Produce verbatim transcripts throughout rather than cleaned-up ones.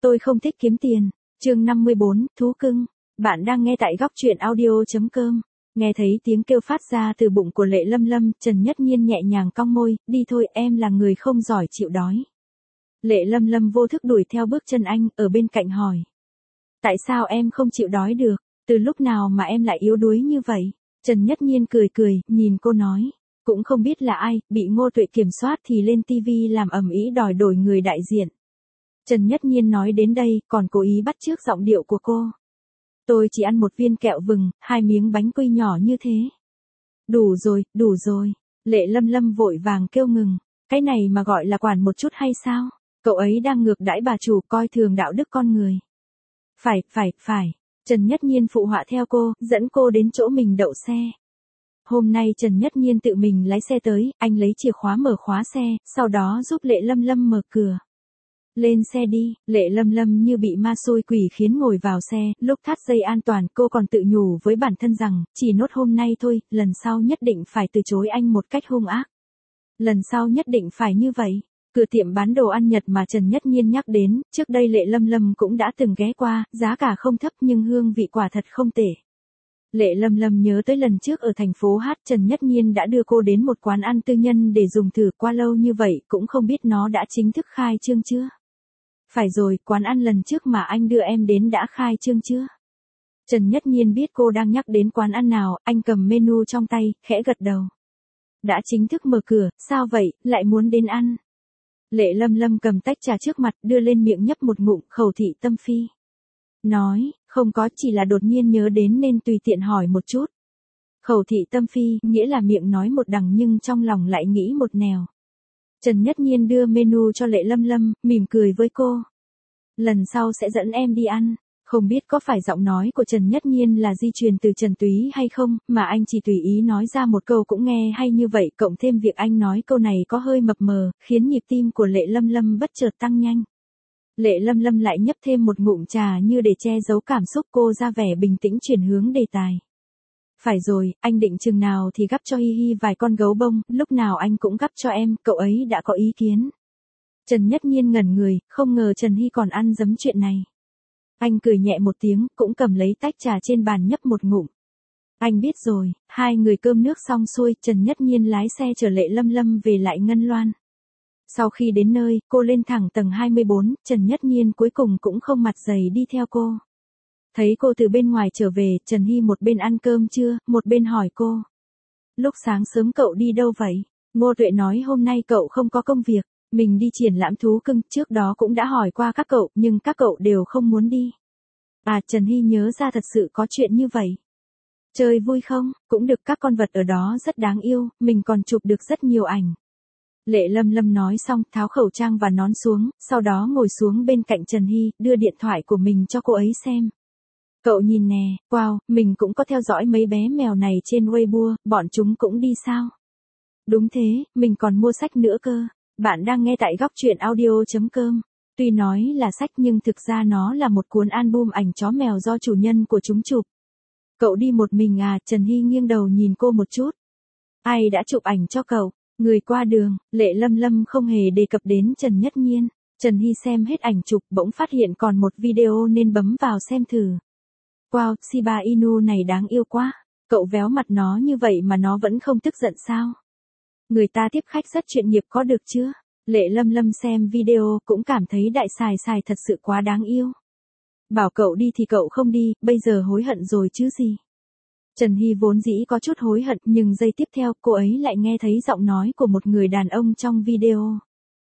Tôi không thích kiếm tiền. Chương năm mươi bốn, thú cưng. Bạn đang nghe tại góc truyện audio.com. Nghe thấy tiếng kêu phát ra từ bụng của Lệ Lâm Lâm, Trần Nhất Nhiên nhẹ nhàng cong môi, đi thôi, em là người không giỏi chịu đói. Lệ Lâm Lâm vô thức đuổi theo bước chân anh, ở bên cạnh hỏi. Tại sao em không chịu đói được? Từ lúc nào mà em lại yếu đuối như vậy? Trần Nhất Nhiên cười cười, nhìn cô nói. Cũng không biết là ai, bị Ngô Tuệ kiểm soát thì lên tivi làm ầm ĩ đòi đổi người đại diện. Trần Nhất Nhiên nói đến đây, còn cố ý bắt chước giọng điệu của cô. Tôi chỉ ăn một viên kẹo vừng, hai miếng bánh quy nhỏ như thế. Đủ rồi, đủ rồi. Lệ Lâm Lâm vội vàng kêu ngừng. Cái này mà gọi là quản một chút hay sao? Cậu ấy đang ngược đãi bà chủ, coi thường đạo đức con người. Phải, phải, phải. Trần Nhất Nhiên phụ họa theo cô, dẫn cô đến chỗ mình đậu xe. Hôm nay Trần Nhất Nhiên tự mình lái xe tới, anh lấy chìa khóa mở khóa xe, sau đó giúp Lệ Lâm Lâm mở cửa. Lên xe đi, Lệ Lâm Lâm như bị ma xui quỷ khiến ngồi vào xe, lúc thắt dây an toàn cô còn tự nhủ với bản thân rằng, chỉ nốt hôm nay thôi, lần sau nhất định phải từ chối anh một cách hung ác. Lần sau nhất định phải như vậy. Cửa tiệm bán đồ ăn Nhật mà Trần Nhất Nhiên nhắc đến, trước đây Lệ Lâm Lâm cũng đã từng ghé qua, giá cả không thấp nhưng hương vị quả thật không tệ. Lệ Lâm Lâm nhớ tới lần trước ở thành phố Hát, Trần Nhất Nhiên đã đưa cô đến một quán ăn tư nhân để dùng thử, qua lâu như vậy cũng không biết nó đã chính thức khai trương chưa. Phải rồi, quán ăn lần trước mà anh đưa em đến đã khai trương chưa? Trần Nhất Nhiên biết cô đang nhắc đến quán ăn nào, anh cầm menu trong tay, khẽ gật đầu. Đã chính thức mở cửa, sao vậy, lại muốn đến ăn? Lệ Lâm Lâm cầm tách trà trước mặt, đưa lên miệng nhấp một ngụm, khẩu thị tâm phi. Nói, không có, chỉ là đột nhiên nhớ đến nên tùy tiện hỏi một chút. Khẩu thị tâm phi, nghĩa là miệng nói một đằng nhưng trong lòng lại nghĩ một nẻo. Trần Nhất Nhiên đưa menu cho Lệ Lâm Lâm, mỉm cười với cô. Lần sau sẽ dẫn em đi ăn. Không biết có phải giọng nói của Trần Nhất Nhiên là di truyền từ Trần Túy hay không, mà anh chỉ tùy ý nói ra một câu cũng nghe hay như vậy, cộng thêm việc anh nói câu này có hơi mập mờ, khiến nhịp tim của Lệ Lâm Lâm bất chợt tăng nhanh. Lệ Lâm Lâm lại nhấp thêm một ngụm trà như để che giấu cảm xúc, cô ra vẻ bình tĩnh chuyển hướng đề tài. Phải rồi, anh định chừng nào thì gắp cho Hi Hi vài con gấu bông, lúc nào anh cũng gắp cho em, cậu ấy đã có ý kiến. Trần Nhất Nhiên ngẩn người, không ngờ Trần Hi còn ăn dấm chuyện này. Anh cười nhẹ một tiếng, cũng cầm lấy tách trà trên bàn nhấp một ngụm. Anh biết rồi. Hai người cơm nước xong xuôi, Trần Nhất Nhiên lái xe chở Lệ Lâm Lâm về lại Ngân Loan. Sau khi đến nơi, cô lên thẳng tầng hai mươi bốn, Trần Nhất Nhiên cuối cùng cũng không mặt dày đi theo cô. Thấy cô từ bên ngoài trở về, Trần Hy một bên ăn cơm trưa, một bên hỏi cô. Lúc sáng sớm cậu đi đâu vậy? Ngô Tuệ nói hôm nay cậu không có công việc, mình đi triển lãm thú cưng, trước đó cũng đã hỏi qua các cậu, nhưng các cậu đều không muốn đi. À, Trần Hy nhớ ra thật sự có chuyện như vậy. Chơi vui không? Cũng được, các con vật ở đó rất đáng yêu, mình còn chụp được rất nhiều ảnh. Lệ Lâm Lâm nói xong, tháo khẩu trang và nón xuống, sau đó ngồi xuống bên cạnh Trần Hy, đưa điện thoại của mình cho cô ấy xem. Cậu nhìn nè, wow, mình cũng có theo dõi mấy bé mèo này trên Weibo, bọn chúng cũng đi sao? Đúng thế, mình còn mua sách nữa cơ. Bạn đang nghe tại góc truyện audio.com. Tuy nói là sách nhưng thực ra nó là một cuốn album ảnh chó mèo do chủ nhân của chúng chụp. Cậu đi một mình à? Trần Hy nghiêng đầu nhìn cô một chút. Ai đã chụp ảnh cho cậu? Người qua đường. Lệ Lâm Lâm không hề đề cập đến Trần Nhất Nhiên. Trần Hy xem hết ảnh chụp bỗng phát hiện còn một video nên bấm vào xem thử. Wow, Shiba Inu này đáng yêu quá. Cậu véo mặt nó như vậy mà nó vẫn không tức giận sao? Người ta tiếp khách rất chuyên nghiệp có được chưa? Lệ Lâm Lâm xem video cũng cảm thấy đại xài xài thật sự quá đáng yêu. Bảo cậu đi thì cậu không đi, bây giờ hối hận rồi chứ gì. Trần Hy vốn dĩ có chút hối hận nhưng giây tiếp theo cô ấy lại nghe thấy giọng nói của một người đàn ông trong video.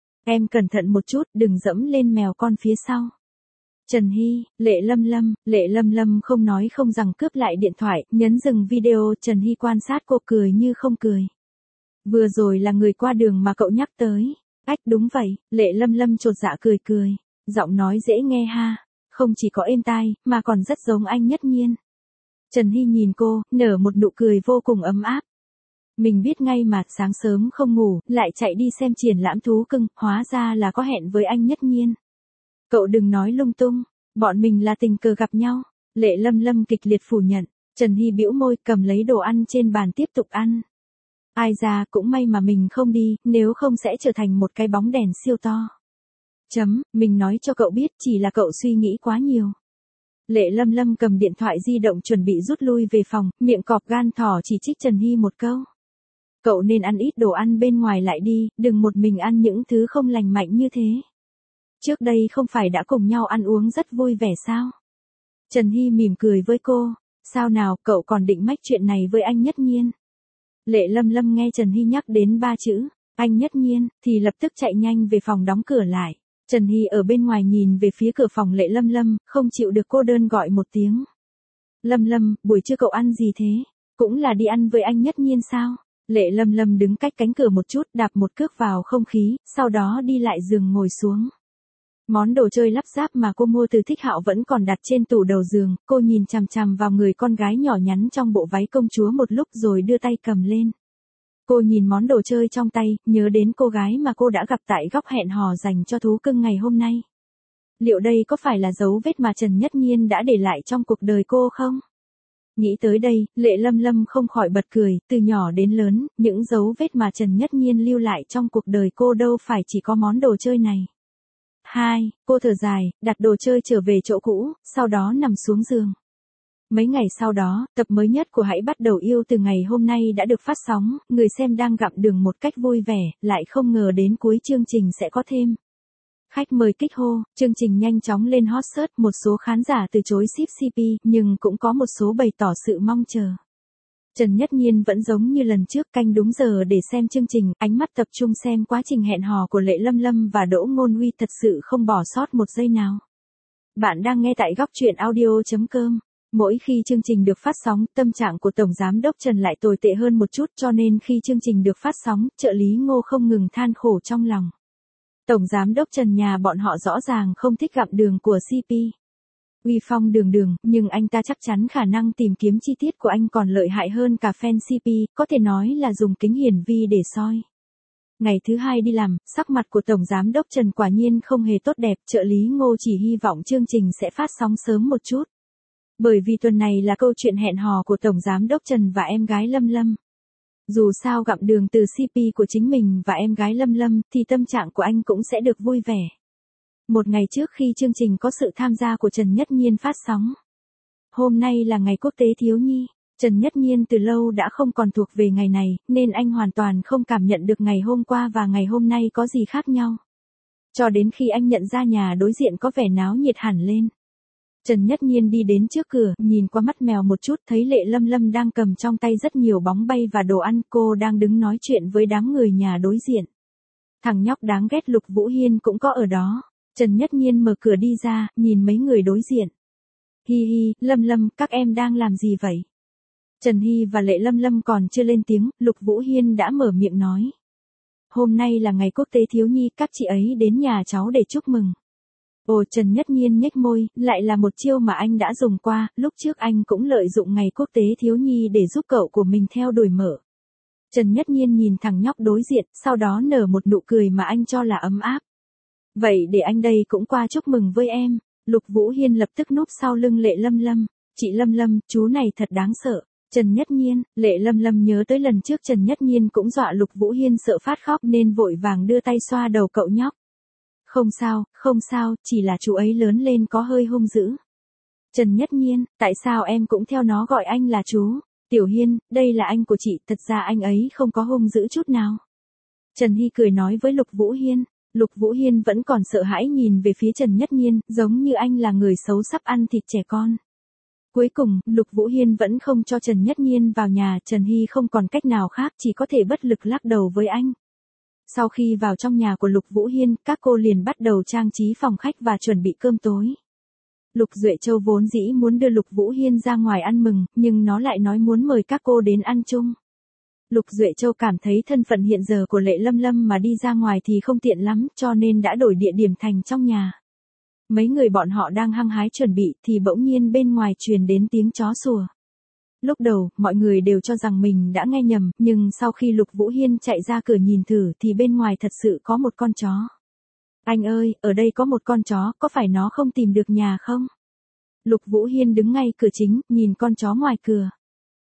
Em cẩn thận một chút, đừng dẫm lên mèo con phía sau. Trần Hy, Lệ Lâm Lâm, Lệ Lâm Lâm không nói không rằng cướp lại điện thoại, nhấn dừng video. Trần Hy quan sát cô cười như không cười. Vừa rồi là người qua đường mà cậu nhắc tới. Ách đúng vậy, Lệ Lâm Lâm chột dạ cười cười. Giọng nói dễ nghe ha, không chỉ có êm tai, mà còn rất giống anh Nhất Nhiên. Trần Hy nhìn cô, nở một nụ cười vô cùng ấm áp. Mình biết ngay mà, sáng sớm không ngủ, lại chạy đi xem triển lãm thú cưng, hóa ra là có hẹn với anh Nhất Nhiên. Cậu đừng nói lung tung, bọn mình là tình cờ gặp nhau. Lệ Lâm Lâm kịch liệt phủ nhận. Trần Hy bĩu môi, cầm lấy đồ ăn trên bàn tiếp tục ăn. Ai ra, cũng may mà mình không đi, nếu không sẽ trở thành một cái bóng đèn siêu to. Chấm, mình nói cho cậu biết chỉ là cậu suy nghĩ quá nhiều. Lệ Lâm Lâm cầm điện thoại di động chuẩn bị rút lui về phòng, miệng cọp gan thỏ chỉ trích Trần Hy một câu. Cậu nên ăn ít đồ ăn bên ngoài lại đi, đừng một mình ăn những thứ không lành mạnh như thế. Trước đây không phải đã cùng nhau ăn uống rất vui vẻ sao? Trần Hy mỉm cười với cô, sao nào cậu còn định mách chuyện này với anh Nhất Nhiên? Lệ Lâm Lâm nghe Trần Hy nhắc đến ba chữ, anh Nhất Nhiên, thì lập tức chạy nhanh về phòng đóng cửa lại. Trần Hy ở bên ngoài nhìn về phía cửa phòng Lệ Lâm Lâm, không chịu được cô đơn gọi một tiếng. Lâm Lâm, buổi trưa cậu ăn gì thế? Cũng là đi ăn với anh Nhất Nhiên sao? Lệ Lâm Lâm đứng cách cánh cửa một chút, đạp một cước vào không khí, sau đó đi lại giường ngồi xuống. Món đồ chơi lắp ráp mà cô mua từ Thích Hạo vẫn còn đặt trên tủ đầu giường, cô nhìn chằm chằm vào người con gái nhỏ nhắn trong bộ váy công chúa một lúc rồi đưa tay cầm lên. Cô nhìn món đồ chơi trong tay, nhớ đến cô gái mà cô đã gặp tại góc hẹn hò dành cho thú cưng ngày hôm nay. Liệu đây có phải là dấu vết mà Trần Nhất Nhiên đã để lại trong cuộc đời cô không? Nghĩ tới đây, Lệ Lâm Lâm không khỏi bật cười, từ nhỏ đến lớn, những dấu vết mà Trần Nhất Nhiên lưu lại trong cuộc đời cô đâu phải chỉ có món đồ chơi này. Hai, cô thở dài, đặt đồ chơi trở về chỗ cũ, sau đó nằm xuống giường. Mấy ngày sau đó, tập mới nhất của Hãy Bắt Đầu Yêu từ ngày hôm nay đã được phát sóng, người xem đang gặm đường một cách vui vẻ, lại không ngờ đến cuối chương trình sẽ có thêm. Khách mời kích hô, chương trình nhanh chóng lên hot search, một số khán giả từ chối ship xê pê, nhưng cũng có một số bày tỏ sự mong chờ. Trần Nhất Nhiên vẫn giống như lần trước canh đúng giờ để xem chương trình, ánh mắt tập trung xem quá trình hẹn hò của Lệ Lâm Lâm và Đỗ Ngôn Huy thật sự không bỏ sót một giây nào. Bạn đang nghe tại góc truyện audio chấm com. Mỗi khi chương trình được phát sóng, tâm trạng của Tổng Giám đốc Trần lại tồi tệ hơn một chút cho nên khi chương trình được phát sóng, trợ lý Ngô không ngừng than khổ trong lòng. Tổng Giám đốc Trần nhà bọn họ rõ ràng không thích gặm đường của xê pê. Uy phong đường đường, nhưng anh ta chắc chắn khả năng tìm kiếm chi tiết của anh còn lợi hại hơn cả fan xê pê, có thể nói là dùng kính hiển vi để soi. Ngày thứ hai đi làm, sắc mặt của Tổng Giám đốc Trần quả nhiên không hề tốt đẹp, trợ lý Ngô chỉ hy vọng chương trình sẽ phát sóng sớm một chút. Bởi vì tuần này là câu chuyện hẹn hò của Tổng Giám đốc Trần và em gái Lâm Lâm. Dù sao gặm đường từ xê pê của chính mình và em gái Lâm Lâm thì tâm trạng của anh cũng sẽ được vui vẻ. Một ngày trước khi chương trình có sự tham gia của Trần Nhất Nhiên phát sóng. Hôm nay là ngày quốc tế thiếu nhi. Trần Nhất Nhiên từ lâu đã không còn thuộc về ngày này, nên anh hoàn toàn không cảm nhận được ngày hôm qua và ngày hôm nay có gì khác nhau. Cho đến khi anh nhận ra nhà đối diện có vẻ náo nhiệt hẳn lên. Trần Nhất Nhiên đi đến trước cửa, nhìn qua mắt mèo một chút, thấy Lệ Lâm Lâm đang cầm trong tay rất nhiều bóng bay và đồ ăn, cô đang đứng nói chuyện với đám người nhà đối diện. Thằng nhóc đáng ghét Lục Vũ Hiên cũng có ở đó. Trần Nhất Nhiên mở cửa đi ra, nhìn mấy người đối diện. Hi hi, Lâm Lâm, các em đang làm gì vậy? Trần Hy và Lệ Lâm Lâm còn chưa lên tiếng, Lục Vũ Hiên đã mở miệng nói. Hôm nay là ngày quốc tế thiếu nhi, các chị ấy đến nhà cháu để chúc mừng. Ồ, Trần Nhất Nhiên nhếch môi, lại là một chiêu mà anh đã dùng qua, lúc trước anh cũng lợi dụng ngày quốc tế thiếu nhi để giúp cậu của mình theo đuổi mở. Trần Nhất Nhiên nhìn thằng nhóc đối diện, sau đó nở một nụ cười mà anh cho là ấm áp. Vậy để anh đây cũng qua chúc mừng với em. Lục Vũ Hiên lập tức núp sau lưng Lệ Lâm Lâm. Chị Lâm Lâm, chú này thật đáng sợ. Trần Nhất Nhiên, Lệ Lâm Lâm nhớ tới lần trước Trần Nhất Nhiên cũng dọa Lục Vũ Hiên sợ phát khóc nên vội vàng đưa tay xoa đầu cậu nhóc. Không sao, không sao, chỉ là chú ấy lớn lên có hơi hung dữ. Trần Nhất Nhiên, tại sao em cũng theo nó gọi anh là chú? Tiểu Hiên, đây là anh của chị, thật ra anh ấy không có hung dữ chút nào. Trần Hy cười nói với Lục Vũ Hiên. Lục Vũ Hiên vẫn còn sợ hãi nhìn về phía Trần Nhất Nhiên, giống như anh là người xấu sắp ăn thịt trẻ con. Cuối cùng, Lục Vũ Hiên vẫn không cho Trần Nhất Nhiên vào nhà, Trần Hy không còn cách nào khác chỉ có thể bất lực lắc đầu với anh. Sau khi vào trong nhà của Lục Vũ Hiên, các cô liền bắt đầu trang trí phòng khách và chuẩn bị cơm tối. Lục Duệ Châu vốn dĩ muốn đưa Lục Vũ Hiên ra ngoài ăn mừng, nhưng nó lại nói muốn mời các cô đến ăn chung. Lục Duệ Châu cảm thấy thân phận hiện giờ của Lệ Lâm Lâm mà đi ra ngoài thì không tiện lắm, cho nên đã đổi địa điểm thành trong nhà. Mấy người bọn họ đang hăng hái chuẩn bị thì bỗng nhiên bên ngoài truyền đến tiếng chó sủa. Lúc đầu, mọi người đều cho rằng mình đã nghe nhầm, nhưng sau khi Lục Vũ Hiên chạy ra cửa nhìn thử thì bên ngoài thật sự có một con chó. Anh ơi, ở đây có một con chó, có phải nó không tìm được nhà không? Lục Vũ Hiên đứng ngay cửa chính, nhìn con chó ngoài cửa.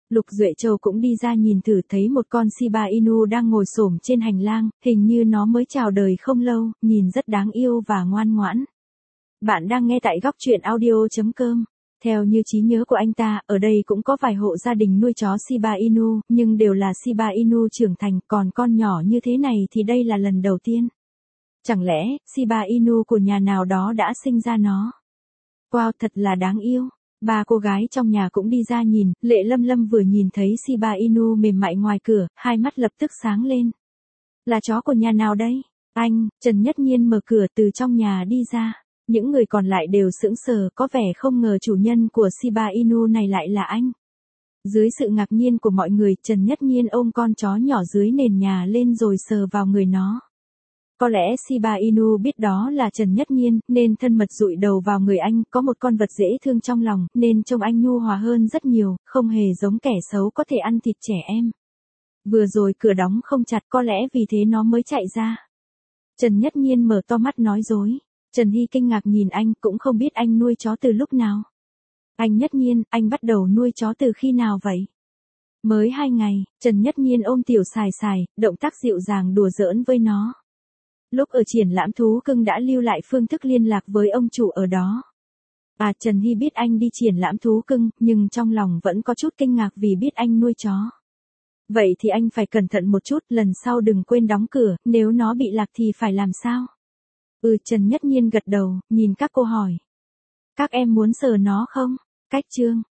Lục Duệ Châu cũng đi ra nhìn thử, thấy một con Shiba Inu đang ngồi xổm trên hành lang, hình như nó mới chào đời không lâu, nhìn rất đáng yêu và ngoan ngoãn. Bạn đang nghe tại góc truyện audio chấm com. Theo như trí nhớ của anh ta, ở đây cũng có vài hộ gia đình nuôi chó Shiba Inu, nhưng đều là Shiba Inu trưởng thành, còn con nhỏ như thế này thì đây là lần đầu tiên. Chẳng lẽ, Shiba Inu của nhà nào đó đã sinh ra nó? Wow, thật là đáng yêu. Ba cô gái trong nhà cũng đi ra nhìn, Lệ Lâm Lâm vừa nhìn thấy Shiba Inu mềm mại ngoài cửa, hai mắt lập tức sáng lên. Là chó của nhà nào đây? Anh, Trần Nhất Nhiên mở cửa từ trong nhà đi ra. Những người còn lại đều sững sờ, có vẻ không ngờ chủ nhân của Shiba Inu này lại là anh. Dưới sự ngạc nhiên của mọi người, Trần Nhất Nhiên ôm con chó nhỏ dưới nền nhà lên rồi sờ vào người nó. Có lẽ Shiba Inu biết đó là Trần Nhất Nhiên, nên thân mật dụi đầu vào người anh, có một con vật dễ thương trong lòng, nên trông anh nhu hòa hơn rất nhiều, không hề giống kẻ xấu có thể ăn thịt trẻ em. Vừa rồi cửa đóng không chặt, có lẽ vì thế nó mới chạy ra. Trần Nhất Nhiên mở to mắt nói dối. Trần Hy kinh ngạc nhìn anh, cũng không biết anh nuôi chó từ lúc nào. Anh Nhất Nhiên, anh bắt đầu nuôi chó từ khi nào vậy? Mới hai ngày, Trần Nhất Nhiên ôm Tiểu Sài Sài, động tác dịu dàng đùa giỡn với nó. Lúc ở triển lãm thú cưng đã lưu lại phương thức liên lạc với ông chủ ở đó. À, Trần Hy biết anh đi triển lãm thú cưng, nhưng trong lòng vẫn có chút kinh ngạc vì biết anh nuôi chó. Vậy thì anh phải cẩn thận một chút, lần sau đừng quên đóng cửa, nếu nó bị lạc thì phải làm sao? Ừ, Trần Nhất Nhiên gật đầu, nhìn các cô hỏi. Các em muốn sờ nó không? Cách chương.